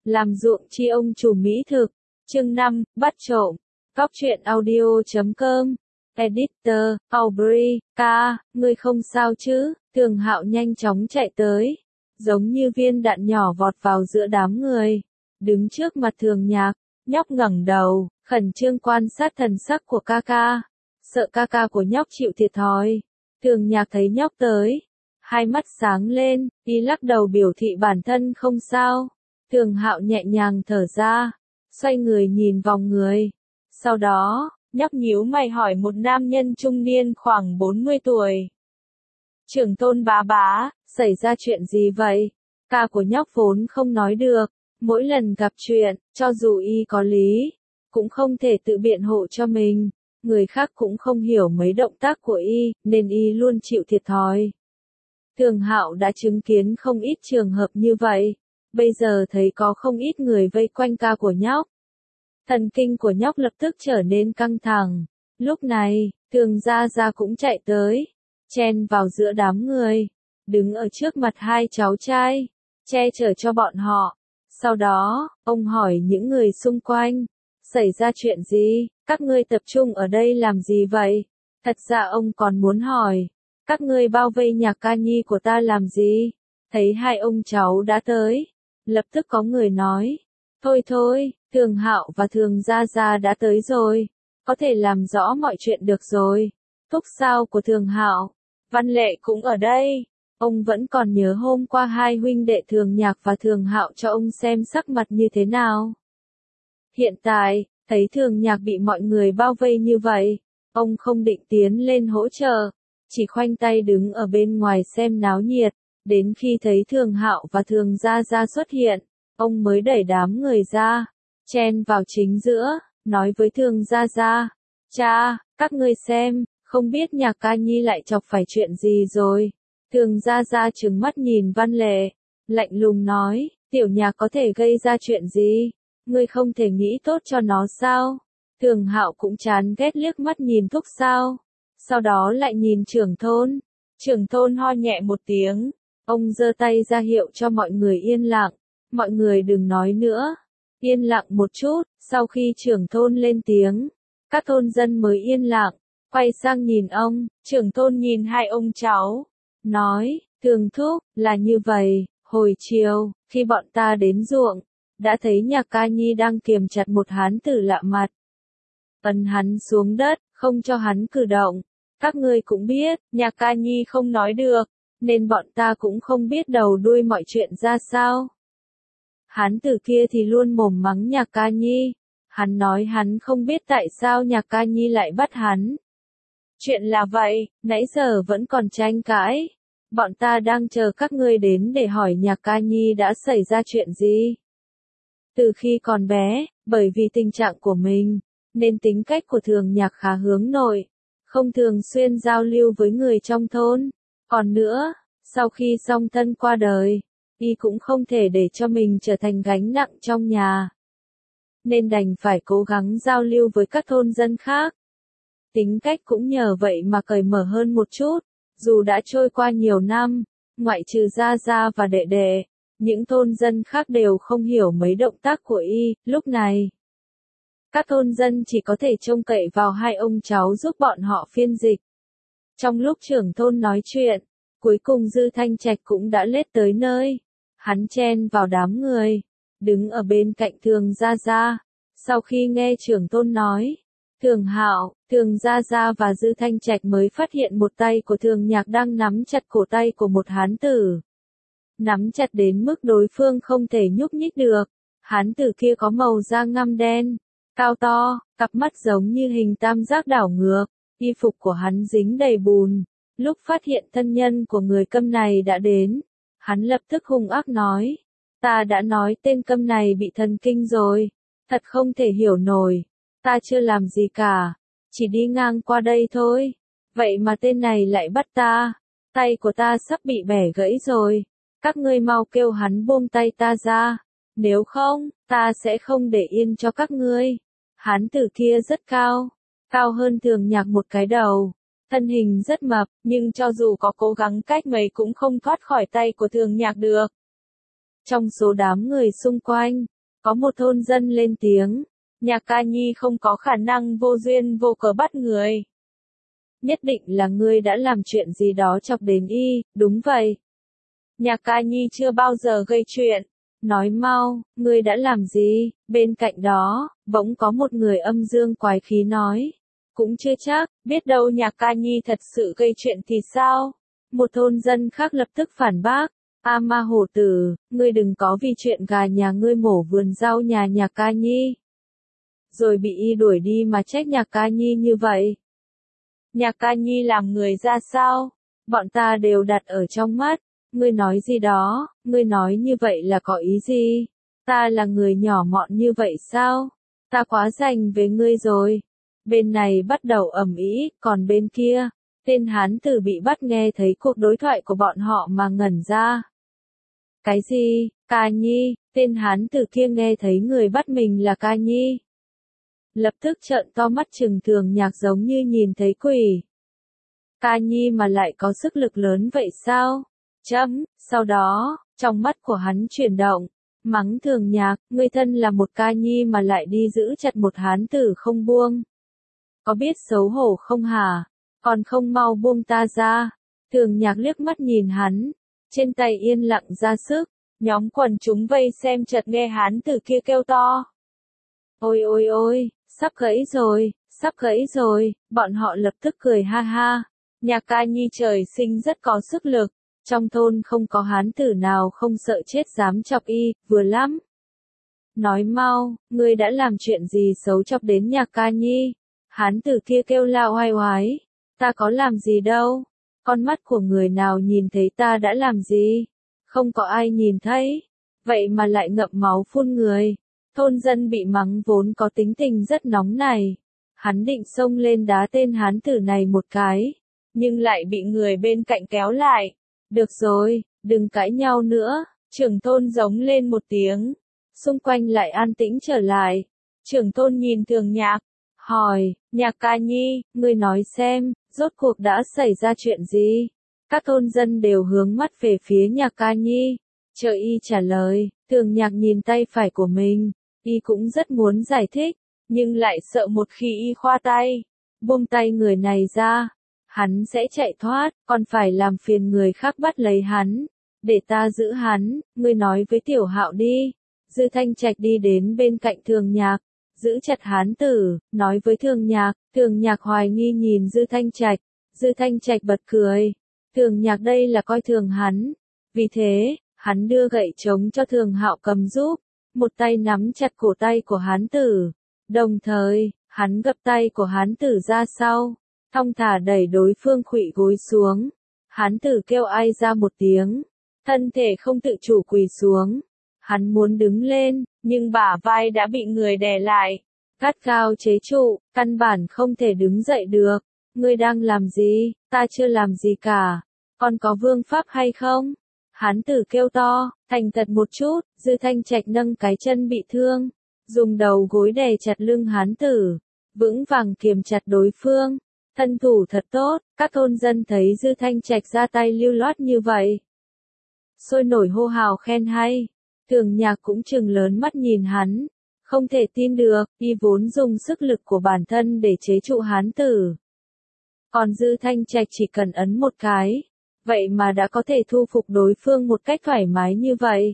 làm ruộng chi ông chủ mỹ thực. Chương 5, bắt trộm. Góc truyện audio.com. Editor, Aubrey, ngươi không sao chứ? Thường Hạo nhanh chóng chạy tới, giống như viên đạn nhỏ vọt vào giữa đám người. Đứng trước mặt Thường Nhạc, nhóc ngẩng đầu, khẩn trương quan sát thần sắc của ca, sợ ca của nhóc chịu thiệt thòi. Thường Nhạc thấy nhóc tới, hai mắt sáng lên, y lắc đầu biểu thị bản thân không sao. Thường Hạo nhẹ nhàng thở ra, xoay người nhìn vòng người. Sau đó, nhóc nhíu mày hỏi một nam nhân trung niên khoảng 40 tuổi. Trưởng thôn bá, xảy ra chuyện gì vậy? Ca của nhóc vốn không nói được, mỗi lần gặp chuyện, cho dù y có lý, cũng không thể tự biện hộ cho mình. Người khác cũng không hiểu mấy động tác của y, nên y luôn chịu thiệt thòi. Thường Hạo đã chứng kiến không ít trường hợp như vậy, bây giờ thấy có không ít người vây quanh ca của nhóc. Thần kinh của nhóc lập tức trở nên căng thẳng. Lúc này, Thường Gia Gia cũng chạy tới, chen vào giữa đám người, đứng ở trước mặt hai cháu trai, che chở cho bọn họ. Sau đó, ông hỏi những người xung quanh, xảy ra chuyện gì, các ngươi tập trung ở đây làm gì vậy? Thật ra ông còn muốn hỏi, các ngươi bao vây Nhạc Ca Nhi của ta làm gì? Thấy hai ông cháu đã tới, lập tức có người nói, thôi, Thường Hạo và Thường Gia Gia đã tới rồi, có thể làm rõ mọi chuyện được rồi. Thúc sao của Thường Hạo, Văn Lệ cũng ở đây. Ông vẫn còn nhớ hôm qua hai huynh đệ Thường Nhạc và Thường Hạo cho ông xem sắc mặt như thế nào. Hiện tại, thấy Thường Nhạc bị mọi người bao vây như vậy, ông không định tiến lên hỗ trợ, chỉ khoanh tay đứng ở bên ngoài xem náo nhiệt. Đến khi thấy Thường Hạo và Thường Gia Gia xuất hiện, ông mới đẩy đám người ra, chen vào chính giữa, nói với Thường Gia Gia, cha, các ngươi xem, không biết Nhạc Ca Nhi lại chọc phải chuyện gì rồi. Thường Gia Gia trừng mắt nhìn Văn Lệ, lạnh lùng nói, tiểu Nhạc có thể gây ra chuyện gì? Ngươi không thể nghĩ tốt cho nó sao? Thường Hạo cũng chán ghét liếc mắt nhìn Thúc sao, sau đó lại nhìn trưởng thôn. Trưởng thôn ho nhẹ một tiếng, ông giơ tay ra hiệu cho mọi người yên lặng, mọi người đừng nói nữa. Yên lặng một chút, sau khi trưởng thôn lên tiếng, các thôn dân mới yên lặng, quay sang nhìn ông. Trưởng thôn nhìn hai ông cháu, nói, Thường thúc, là như vậy, hồi chiều, khi bọn ta đến ruộng, đã thấy Nhạc Ca Nhi đang kiềm chặt một hán tử lạ mặt. Ấn hắn xuống đất, không cho hắn cử động. Các ngươi cũng biết, Nhạc Ca Nhi không nói được, nên bọn ta cũng không biết đầu đuôi mọi chuyện ra sao. Hán tử kia thì luôn mồm mắng Nhạc Ca Nhi. Hắn nói hắn không biết tại sao Nhạc Ca Nhi lại bắt hắn. Chuyện là vậy, nãy giờ vẫn còn tranh cãi. Bọn ta đang chờ các ngươi đến để hỏi Nhạc Ca Nhi đã xảy ra chuyện gì. Từ khi còn bé, bởi vì tình trạng của mình, nên tính cách của Thường Nhạc khá hướng nội, không thường xuyên giao lưu với người trong thôn. Còn nữa, sau khi song thân qua đời, y cũng không thể để cho mình trở thành gánh nặng trong nhà, nên đành phải cố gắng giao lưu với các thôn dân khác. Tính cách cũng nhờ vậy mà cởi mở hơn một chút. Dù đã trôi qua nhiều năm, ngoại trừ Gia Gia và đệ đệ, những thôn dân khác đều không hiểu mấy động tác của y. Lúc này, các thôn dân chỉ có thể trông cậy vào hai ông cháu giúp bọn họ phiên dịch. Trong lúc trưởng thôn nói chuyện, cuối cùng Dư Thanh Trạch cũng đã lết tới nơi. Hắn chen vào đám người, đứng ở bên cạnh Thường Gia Gia. Sau khi nghe trưởng thôn nói, Thường Hạo, Thường Gia Gia và Dư Thanh Trạch mới phát hiện một tay của Thường Nhạc đang nắm chặt cổ tay của một hán tử. Nắm chặt đến mức đối phương không thể nhúc nhích được. Hán tử kia có màu da ngăm đen, cao to, cặp mắt giống như hình tam giác đảo ngược, y phục của hắn dính đầy bùn. Lúc phát hiện thân nhân của người Câm này đã đến, hắn lập tức hung ác nói, ta đã nói tên Câm này bị thần kinh rồi, thật không thể hiểu nổi, ta chưa làm gì cả, chỉ đi ngang qua đây thôi, vậy mà tên này lại bắt ta, tay của ta sắp bị bẻ gãy rồi, các ngươi mau kêu hắn buông tay ta ra, nếu không, ta sẽ không để yên cho các ngươi. Hán tử kia rất cao, cao hơn Thường Nhạc một cái đầu, thân hình rất mập, nhưng cho dù có cố gắng cách mấy cũng không thoát khỏi tay của Thường Nhạc được. Trong số đám người xung quanh, Có một thôn dân lên tiếng, Nhạc Ca Nhi không có khả năng vô duyên vô cớ bắt người. Nhất định là ngươi đã làm chuyện gì đó chọc đến y, đúng vậy. Nhạc Ca Nhi chưa bao giờ gây chuyện. Nói mau, ngươi đã làm gì? Bên cạnh đó, bỗng có một người âm dương quái khí nói. Cũng chưa chắc, biết đâu Nhạc Ca Nhi thật sự gây chuyện thì sao? Một thôn dân khác lập tức phản bác. A ma hổ tử, ngươi đừng có vì chuyện gà nhà ngươi mổ vườn rau nhà Nhạc Ca Nhi. Rồi bị y đuổi đi mà trách Nhạc Ca Nhi như vậy. Nhạc Ca Nhi làm người ra sao? Bọn ta đều đặt ở trong mắt. Ngươi nói gì đó, ngươi nói như vậy là có ý gì? Ta là người nhỏ mọn như vậy sao? Ta quá rành với ngươi rồi. Bên này bắt đầu ầm ĩ, còn bên kia, tên hán tử bị bắt nghe thấy cuộc đối thoại của bọn họ mà ngẩn ra. Cái gì? Ca Nhi? Tên hán tử kia nghe thấy người bắt mình là Ca Nhi. Lập tức trợn to mắt trừng Thường Nhạc giống như nhìn thấy quỷ. Ca Nhi mà lại có sức lực lớn vậy sao? Sau đó, trong mắt của hắn chuyển động, mắng Thường Nhạc, ngươi thân là một Ca Nhi mà lại đi giữ chặt một hán tử không buông. Có biết xấu hổ không hả? Còn không mau buông ta ra. Thường Nhạc liếc mắt nhìn hắn, trên tay yên lặng ra sức, nhóm quần chúng vây xem chợt nghe hán tử kia kêu to. Ôi ôi ôi, sắp gãy rồi, bọn họ lập tức cười ha ha. Nhạc Ca Nhi trời sinh rất có sức lực. Trong thôn không có hán tử nào không sợ chết dám chọc y, vừa lắm. Nói mau, ngươi đã làm chuyện gì xấu chọc đến Nhạc Ca Nhi? Hán tử kia kêu la oai oái. Ta có làm gì đâu. Con mắt của người nào nhìn thấy ta đã làm gì? Không có ai nhìn thấy. Vậy mà lại ngậm máu phun người. Thôn dân bị mắng vốn có tính tình rất nóng này. Hắn định xông lên đá tên hán tử này một cái. Nhưng lại bị người bên cạnh kéo lại. Được rồi, đừng cãi nhau nữa, trưởng thôn giống lên một tiếng. Xung quanh lại an tĩnh trở lại. Trưởng thôn nhìn Thường Nhạc, hỏi, Nhạc Ca Nhi, ngươi nói xem, rốt cuộc đã xảy ra chuyện gì? Các thôn dân đều hướng mắt về phía Nhạc Ca Nhi. Chờ y trả lời, Thường Nhạc nhìn tay phải của mình, y cũng rất muốn giải thích, nhưng lại sợ một khi y khoa tay, buông tay người này ra. Hắn sẽ chạy thoát, còn phải làm phiền người khác bắt lấy hắn. Để ta giữ hắn, ngươi nói với Tiểu Hạo đi. Dư Thanh Trạch đi đến bên cạnh Thường Nhạc, giữ chặt hán tử, nói với Thường Nhạc hoài nghi nhìn Dư Thanh Trạch bật cười. Thường Nhạc đây là coi thường hắn. Vì thế, hắn đưa gậy trống cho Thường Hạo cầm giúp, một tay nắm chặt cổ tay của hán tử. Đồng thời, hắn gập tay của hán tử ra sau. Thong thả đẩy đối phương khuỵu gối xuống. Hán tử kêu ai ra một tiếng. Thân thể không tự chủ quỳ xuống. Hắn muốn đứng lên, nhưng bả vai đã bị người đè lại. Gắt gao chế trụ, căn bản không thể đứng dậy được. Ngươi đang làm gì? Ta chưa làm gì cả. Còn có vương pháp hay không? Hán tử kêu to, thành thật một chút. Dư Thanh Trạch nâng cái chân bị thương, dùng đầu gối đè chặt lưng hán tử, vững vàng kiềm chặt đối phương. Thân thủ thật tốt, các thôn dân thấy Dư Thanh Trạch ra tay lưu loát như vậy. Sôi nổi hô hào khen hay. Thường Nhạc cũng trừng lớn mắt nhìn hắn. Không thể tin được, y vốn dùng sức lực của bản thân để chế trụ hán tử. Còn Dư Thanh Trạch chỉ cần ấn một cái. Vậy mà đã có thể thu phục đối phương một cách thoải mái như vậy.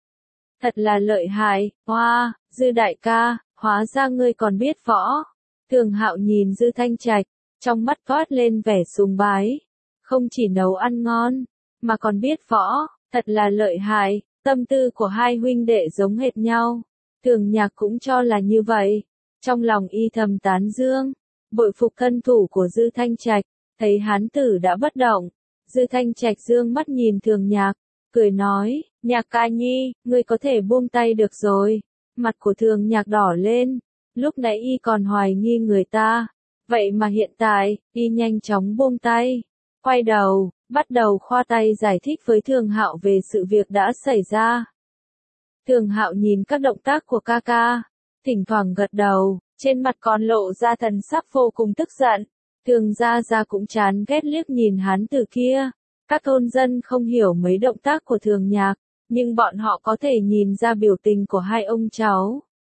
Thật là lợi hại, hoa, Dư đại ca, hóa ra ngươi còn biết võ. Thường Hạo nhìn Dư Thanh Trạch. Trong mắt toát lên vẻ sùng bái. Không chỉ nấu ăn ngon, mà còn biết võ, thật là lợi hại. Tâm tư của hai huynh đệ giống hệt nhau. Thường Nhạc cũng cho là như vậy. Trong lòng y thầm tán dương, bội phục thân thủ của Dư Thanh Trạch. Thấy hán tử đã bất động, Dư Thanh Trạch dương mắt nhìn Thường Nhạc, cười nói, Nhạc Ca Nhi, ngươi có thể buông tay được rồi. Mặt của Thường Nhạc đỏ lên, lúc nãy y còn hoài nghi người ta. Vậy mà hiện tại, y nhanh chóng buông tay, quay đầu, bắt đầu khoa tay giải thích với Thường Hạo về sự việc đã xảy ra. Thường Hạo nhìn các động tác của ca ca, thỉnh thoảng gật đầu, trên mặt còn lộ ra thần sắc vô cùng tức giận. Thường Gia cũng chán ghét liếc nhìn hán tử kia. Các thôn dân không hiểu mấy động tác của Thường Nhạc, nhưng bọn họ có thể nhìn ra biểu tình của hai ông cháu.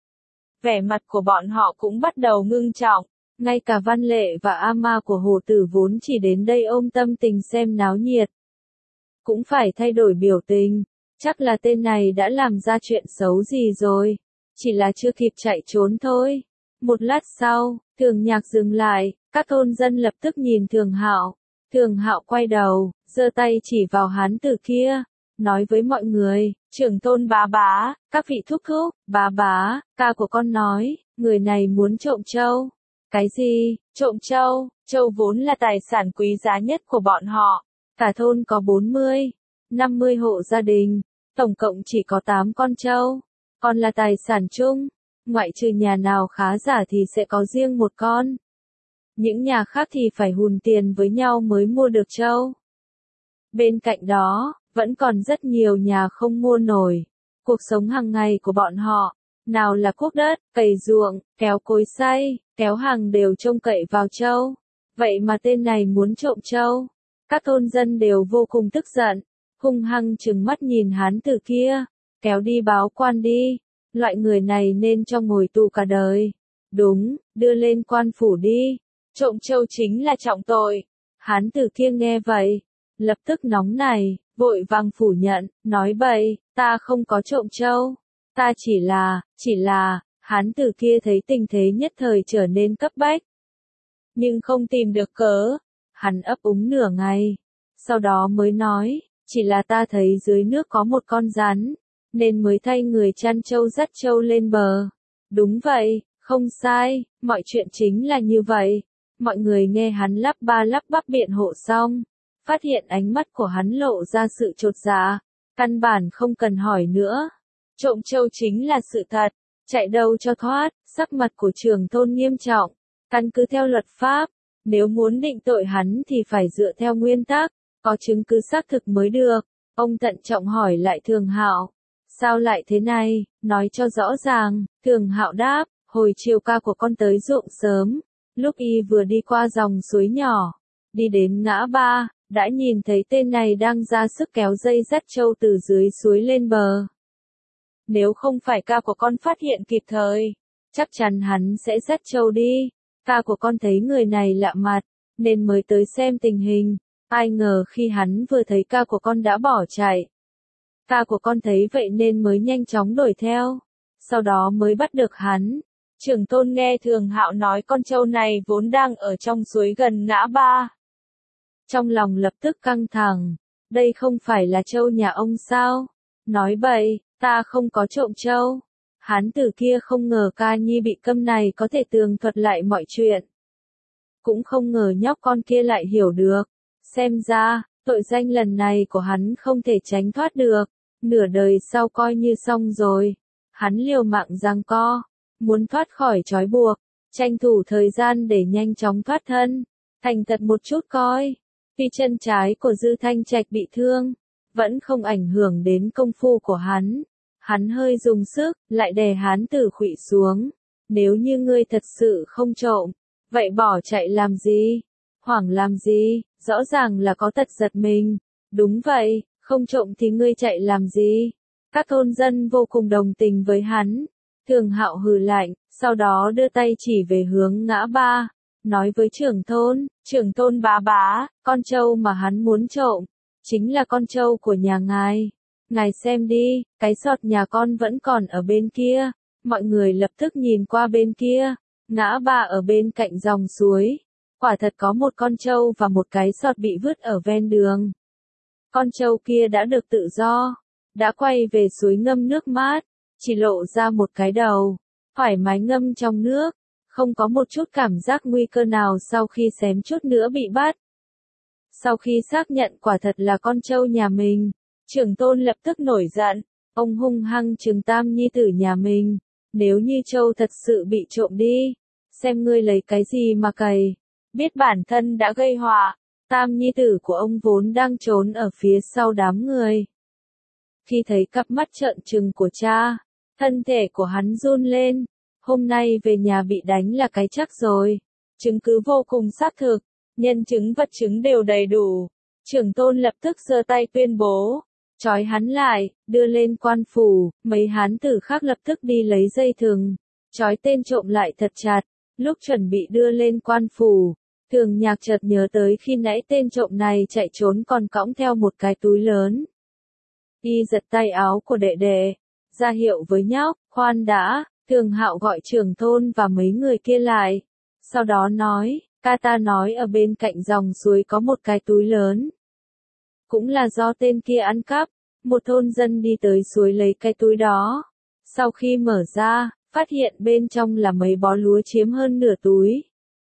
Vẻ mặt của bọn họ cũng bắt đầu ngưng trọng. Ngay cả Văn Lệ và Ama của Hồ Tử vốn chỉ đến đây ôm tâm tình xem náo nhiệt, cũng phải thay đổi biểu tình. Chắc là tên này đã làm ra chuyện xấu gì rồi, chỉ là chưa kịp chạy trốn thôi. Một lát sau, Thường Nhạc dừng lại, các thôn dân lập tức nhìn Thường Hạo. Thường Hạo quay đầu, giơ tay chỉ vào hán tử kia, nói với mọi người, trưởng thôn bá bá, các vị thúc thúc, bá bá, ca của con nói, người này muốn trộm trâu. Cái gì, trộm trâu? Trâu vốn là tài sản quý giá nhất của bọn họ. Cả thôn có 40, 50 hộ gia đình, tổng cộng chỉ có 8 con trâu, còn là tài sản chung, ngoại trừ nhà nào khá giả thì sẽ có riêng một con. Những nhà khác thì phải hùn tiền với nhau mới mua được trâu. Bên cạnh đó, vẫn còn rất nhiều nhà không mua nổi. Cuộc sống hàng ngày của bọn họ, nào là cuốc đất, cày ruộng, kéo cối xay, kéo hàng đều trông cậy vào trâu. Vậy mà tên này muốn trộm trâu. Các thôn dân đều vô cùng tức giận, hung hăng trừng mắt nhìn hán tử kia, kéo đi báo quan đi, loại người này nên cho ngồi tù cả đời. Đúng, đưa lên quan phủ đi, trộm trâu chính là trọng tội. Hán tử kia nghe vậy, lập tức nóng này, vội vàng phủ nhận, nói bậy, ta không có trộm trâu, ta chỉ là, hán tử kia thấy tình thế nhất thời trở nên cấp bách, nhưng không tìm được cớ. Hắn ấp úng nửa ngày, sau đó mới nói, chỉ là ta thấy dưới nước có một con rắn, nên mới thay người chăn trâu dắt trâu lên bờ. Đúng vậy, không sai, mọi chuyện chính là như vậy. Mọi người nghe hắn lắp ba lắp bắp biện hộ xong, phát hiện ánh mắt của hắn lộ ra sự chột dạ, căn bản không cần hỏi nữa. Trộm trâu chính là sự thật, chạy đâu cho thoát. Sắc mặt của trưởng thôn nghiêm trọng, căn cứ theo luật pháp, nếu muốn định tội hắn thì phải dựa theo nguyên tắc, có chứng cứ xác thực mới được. Ông thận trọng hỏi lại Thường Hạo, sao lại thế này, nói cho rõ ràng. Thường Hạo đáp, hồi chiều ca của con tới ruộng sớm, lúc y vừa đi qua dòng suối nhỏ, đi đến ngã ba, đã nhìn thấy tên này đang ra sức kéo dây dắt trâu từ dưới suối lên bờ. Nếu không phải ca của con phát hiện kịp thời, chắc chắn hắn sẽ dắt trâu đi. Ca của con thấy người này lạ mặt, nên mới tới xem tình hình. Ai ngờ khi hắn vừa thấy ca của con đã bỏ chạy. Ca của con thấy vậy nên mới nhanh chóng đuổi theo, sau đó mới bắt được hắn. Trưởng thôn nghe Thường Hạo nói con trâu này vốn đang ở trong suối gần ngã ba. Trong lòng lập tức căng thẳng, đây không phải là trâu nhà ông sao? Nói bậy, ta không có trộm trâu. Hán tử kia không ngờ ca nhi bị câm này có thể tường thuật lại mọi chuyện. Cũng không ngờ nhóc con kia lại hiểu được. Xem ra, tội danh lần này của hắn không thể tránh thoát được. Nửa đời sau coi như xong rồi. Hắn liều mạng giằng co, muốn thoát khỏi trói buộc, tranh thủ thời gian để nhanh chóng thoát thân. Thành thật một chút coi. Tuy chân trái của Dư Thanh Trạch bị thương, vẫn không ảnh hưởng đến công phu của hắn. Hắn hơi dùng sức, lại đè hán tử khuỵu xuống. Nếu như ngươi thật sự không trộm, vậy bỏ chạy làm gì? Hoảng làm gì? Rõ ràng là có tật giật mình. Đúng vậy, không trộm thì ngươi chạy làm gì? Các thôn dân vô cùng đồng tình với hắn. Thường Hạo hừ lạnh, sau đó đưa tay chỉ về hướng ngã ba, nói với trưởng thôn bá bá, con trâu mà hắn muốn trộm, chính là con trâu của nhà ngài. Ngài xem đi, cái sọt nhà con vẫn còn ở bên kia. Mọi người lập tức nhìn qua bên kia, ngã ba ở bên cạnh dòng suối. Quả thật có một con trâu và một cái sọt bị vứt ở ven đường. Con trâu kia đã được tự do, đã quay về suối ngâm nước mát, chỉ lộ ra một cái đầu, thoải mái ngâm trong nước, không có một chút cảm giác nguy cơ nào sau khi xém chút nữa bị bắt. Sau khi xác nhận quả thật là con trâu nhà mình, trưởng tôn lập tức nổi giận, ông hung hăng trừng tam nhi tử nhà mình, nếu như trâu thật sự bị trộm đi, xem ngươi lấy cái gì mà cày, biết bản thân đã gây họa. Tam nhi tử của ông vốn đang trốn ở phía sau đám người. Khi thấy cặp mắt trợn trừng của cha, thân thể của hắn run lên, hôm nay về nhà bị đánh là cái chắc rồi. Chứng cứ vô cùng xác thực, nhân chứng vật chứng đều đầy đủ. Trưởng tôn lập tức giơ tay tuyên bố, trói hắn lại, đưa lên quan phủ, mấy hán tử khác lập tức đi lấy dây thừng, trói tên trộm lại thật chặt. Lúc chuẩn bị đưa lên quan phủ, Thường Nhạc chợt nhớ tới khi nãy tên trộm này chạy trốn còn cõng theo một cái túi lớn. Y giật tay áo của đệ đệ, ra hiệu với nhóc, khoan đã. Thường Hạo gọi trưởng thôn và mấy người kia lại, sau đó nói, ca ta nói ở bên cạnh dòng suối có một cái túi lớn. Cũng là do tên kia ăn cắp, một thôn dân đi tới suối lấy cái túi đó. Sau khi mở ra, phát hiện bên trong là mấy bó lúa chiếm hơn nửa túi.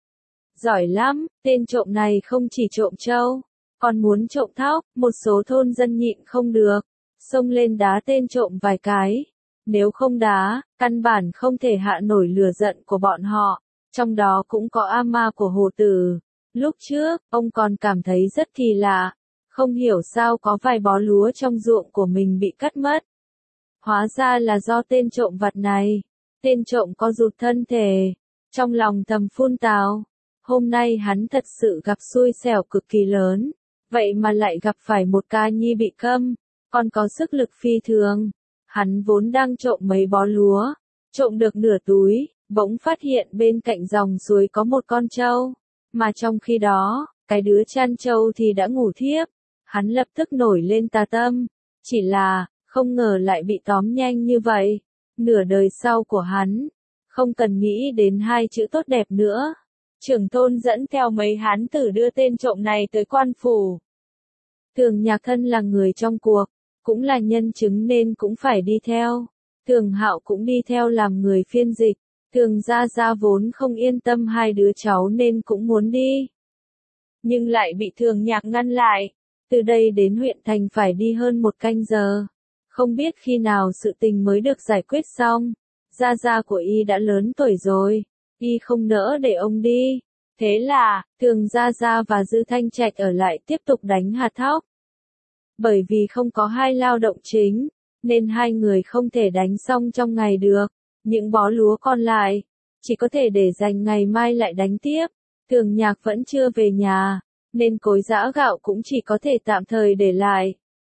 Giỏi lắm, tên trộm này không chỉ trộm trâu, còn muốn trộm thóc, một số thôn dân nhịn không được, xông lên đá tên trộm vài cái. Nếu không đá, căn bản không thể hạ nổi lửa giận của bọn họ, trong đó cũng có ama của Hồ Tử. Lúc trước, ông còn cảm thấy rất kỳ lạ, không hiểu sao có vài bó lúa trong ruộng của mình bị cắt mất. Hóa ra là do tên trộm vặt này. Tên trộm có rụt thân thể, trong lòng thầm phun tào. Hôm nay hắn thật sự gặp xui xẻo cực kỳ lớn, vậy mà lại gặp phải một ca nhi bị câm, còn có sức lực phi thường. Hắn vốn đang trộm mấy bó lúa, trộm được nửa túi, bỗng phát hiện bên cạnh dòng suối có một con trâu, mà trong khi đó, cái đứa chăn trâu thì đã ngủ thiếp. Hắn lập tức nổi lên tà tâm, chỉ là, không ngờ lại bị tóm nhanh như vậy. Nửa đời sau của hắn, không cần nghĩ đến hai chữ tốt đẹp nữa. Trưởng thôn dẫn theo mấy hán tử đưa tên trộm này tới quan phủ. Thường Nhạc thân là người trong cuộc, cũng là nhân chứng nên cũng phải đi theo. Thường Hạo cũng đi theo làm người phiên dịch. Thường Gia Gia vốn không yên tâm hai đứa cháu nên cũng muốn đi. Nhưng lại bị Thường Nhạc ngăn lại. Từ đây đến huyện thành phải đi hơn 1 canh giờ. Không biết khi nào sự tình mới được giải quyết xong. Gia Gia của y đã lớn tuổi rồi. Y không nỡ để ông đi. Thế là, Thường Gia Gia và Dư Thanh Trạch ở lại tiếp tục đánh hạt thóc. Bởi vì không có hai lao động chính, nên hai người không thể đánh xong trong ngày được. Những bó lúa còn lại, chỉ có thể để dành ngày mai lại đánh tiếp. Thường Nhạc vẫn chưa về nhà, nên cối giã gạo cũng chỉ có thể tạm thời để lại.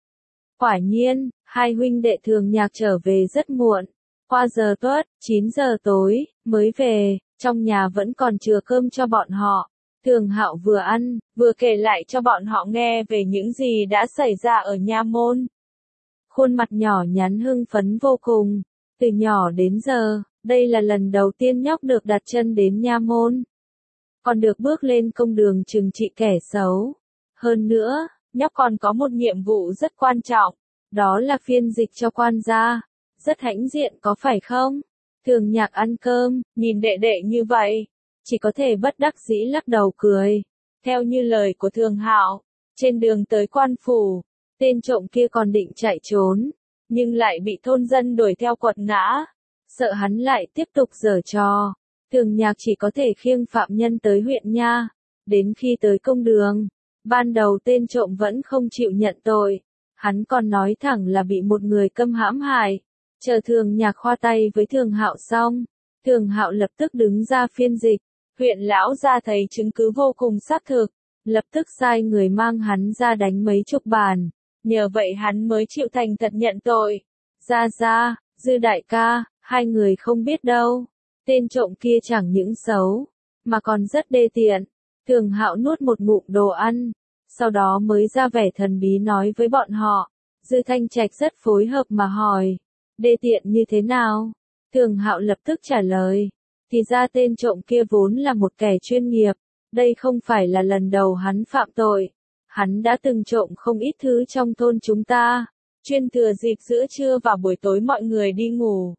Quả nhiên, hai huynh đệ Thường Nhạc trở về rất muộn. Qua giờ tuất, 9 giờ tối, mới về, trong nhà vẫn còn chừa cơm cho bọn họ. Thường Hạo vừa ăn, vừa kể lại cho bọn họ nghe về những gì đã xảy ra ở nha môn. Khuôn mặt nhỏ nhắn hưng phấn vô cùng. Từ nhỏ đến giờ, đây là lần đầu tiên nhóc được đặt chân đến nha môn. Còn được bước lên công đường trừng trị kẻ xấu. Hơn nữa, nhóc còn có một nhiệm vụ rất quan trọng, đó là phiên dịch cho quan gia. Rất hãnh diện có phải không? Thường Nhạc ăn cơm, nhìn đệ đệ như vậy, chỉ có thể bất đắc dĩ lắc đầu cười. Theo như lời của Thường Hạo, trên đường tới quan phủ, tên trộm kia còn định chạy trốn, nhưng lại bị thôn dân đuổi theo quật ngã. Sợ hắn lại tiếp tục giở trò, Thường Nhạc chỉ có thể khiêng phạm nhân tới huyện nha. Đến khi tới công đường, ban đầu tên trộm vẫn không chịu nhận tội. Hắn còn nói thẳng là bị một người câm hãm hại. Chờ Thường Nhạc khoa tay với Thường Hạo xong, Thường Hạo lập tức đứng ra phiên dịch. Huyện lão gia thấy chứng cứ vô cùng xác thực, lập tức sai người mang hắn ra đánh mấy chục bàn. Nhờ vậy hắn mới chịu thành thật nhận tội. Gia Gia, Dư đại ca, hai người không biết đâu. Tên trộm kia chẳng những xấu, mà còn rất đê tiện. Thường Hạo nuốt một ngụm đồ ăn, sau đó mới ra vẻ thần bí nói với bọn họ. Dư Thanh Trạch rất phối hợp mà hỏi, đê tiện như thế nào? Thường Hạo lập tức trả lời, thì ra tên trộm kia vốn là một kẻ chuyên nghiệp, đây không phải là lần đầu hắn phạm tội. Hắn đã từng trộm không ít thứ trong thôn chúng ta, chuyên thừa dịp giữa trưa và buổi tối mọi người đi ngủ.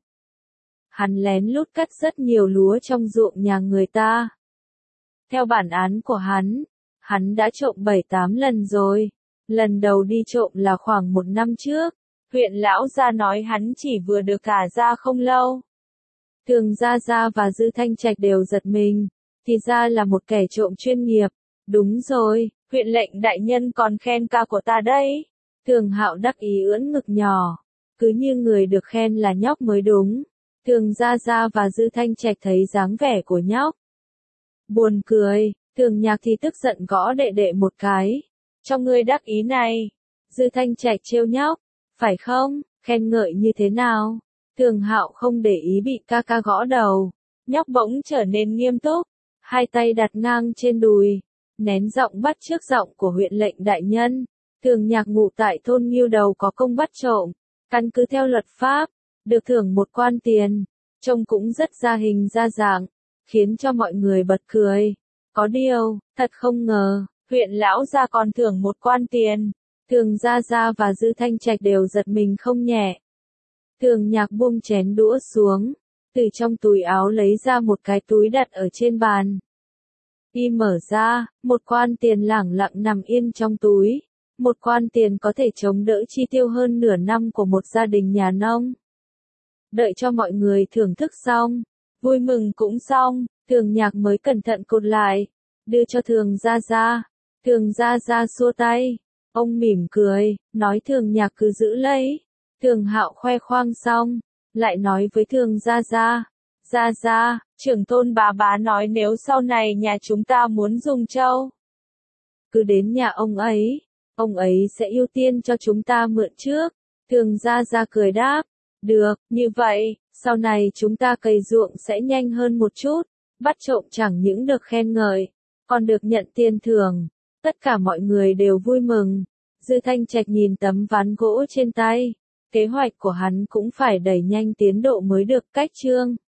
Hắn lén lút cắt rất nhiều lúa trong ruộng nhà người ta. Theo bản án của hắn đã trộm 7-8 lần rồi. Lần đầu đi trộm là khoảng 1 năm trước. Huyện lão gia nói hắn chỉ vừa được thả ra không lâu. Thường Gia Gia và Dư Thanh Trạch đều giật mình. Thì ra là một kẻ trộm chuyên nghiệp. Đúng rồi, huyện lệnh đại nhân còn khen ca của ta đấy. Thường Hạo đắc ý ưỡn ngực nhỏ. Cứ như người được khen là nhóc mới đúng. Thường Gia Gia và Dư Thanh Trạch thấy dáng vẻ của nhóc. Buồn cười, Thường Nhạc thì tức giận gõ đệ đệ một cái. Cho ngươi đắc ý này. Dư Thanh Trạch trêu nhóc, phải không, khen ngợi như thế nào? Thường Hạo không để ý bị ca ca gõ đầu, nhóc bỗng trở nên nghiêm túc, hai tay đặt ngang trên đùi, nén giọng bắt chước giọng của huyện lệnh đại nhân. Thường Nhạc ngụ tại thôn Nghiêu Đầu có công bắt trộm, căn cứ theo luật pháp, được thưởng một quan tiền, trông cũng rất ra hình ra dạng, khiến cho mọi người bật cười. Có điều, thật không ngờ, huyện lão gia còn thưởng một quan tiền. Thường Gia Gia và Dư Thanh Trạch đều giật mình không nhẹ. Thường Nhạc buông chén đũa xuống, từ trong túi áo lấy ra một cái túi đặt ở trên bàn. Y mở ra, một quan tiền lẳng lặng nằm yên trong túi. Một quan tiền có thể chống đỡ chi tiêu hơn nửa năm của một gia đình nhà nông. Đợi cho mọi người thưởng thức xong, vui mừng cũng xong, Thường Nhạc mới cẩn thận cột lại, đưa cho Thường Gia Gia. Thường Gia Gia xua tay, ông mỉm cười, nói Thường Nhạc cứ giữ lấy. Thường Hạo khoe khoang xong, lại nói với Thường Gia Gia, Gia Gia, trưởng thôn bà bá nói nếu sau này nhà chúng ta muốn dùng trâu, cứ đến nhà ông ấy sẽ ưu tiên cho chúng ta mượn trước. Thường Gia Gia cười đáp, được, như vậy, sau này chúng ta cày ruộng sẽ nhanh hơn một chút, bắt trộm chẳng những được khen ngợi, còn được nhận tiền thưởng. Tất cả mọi người đều vui mừng. Dư Thanh Trạch nhìn tấm ván gỗ trên tay, kế hoạch của hắn cũng phải đẩy nhanh tiến độ mới được. Cách chương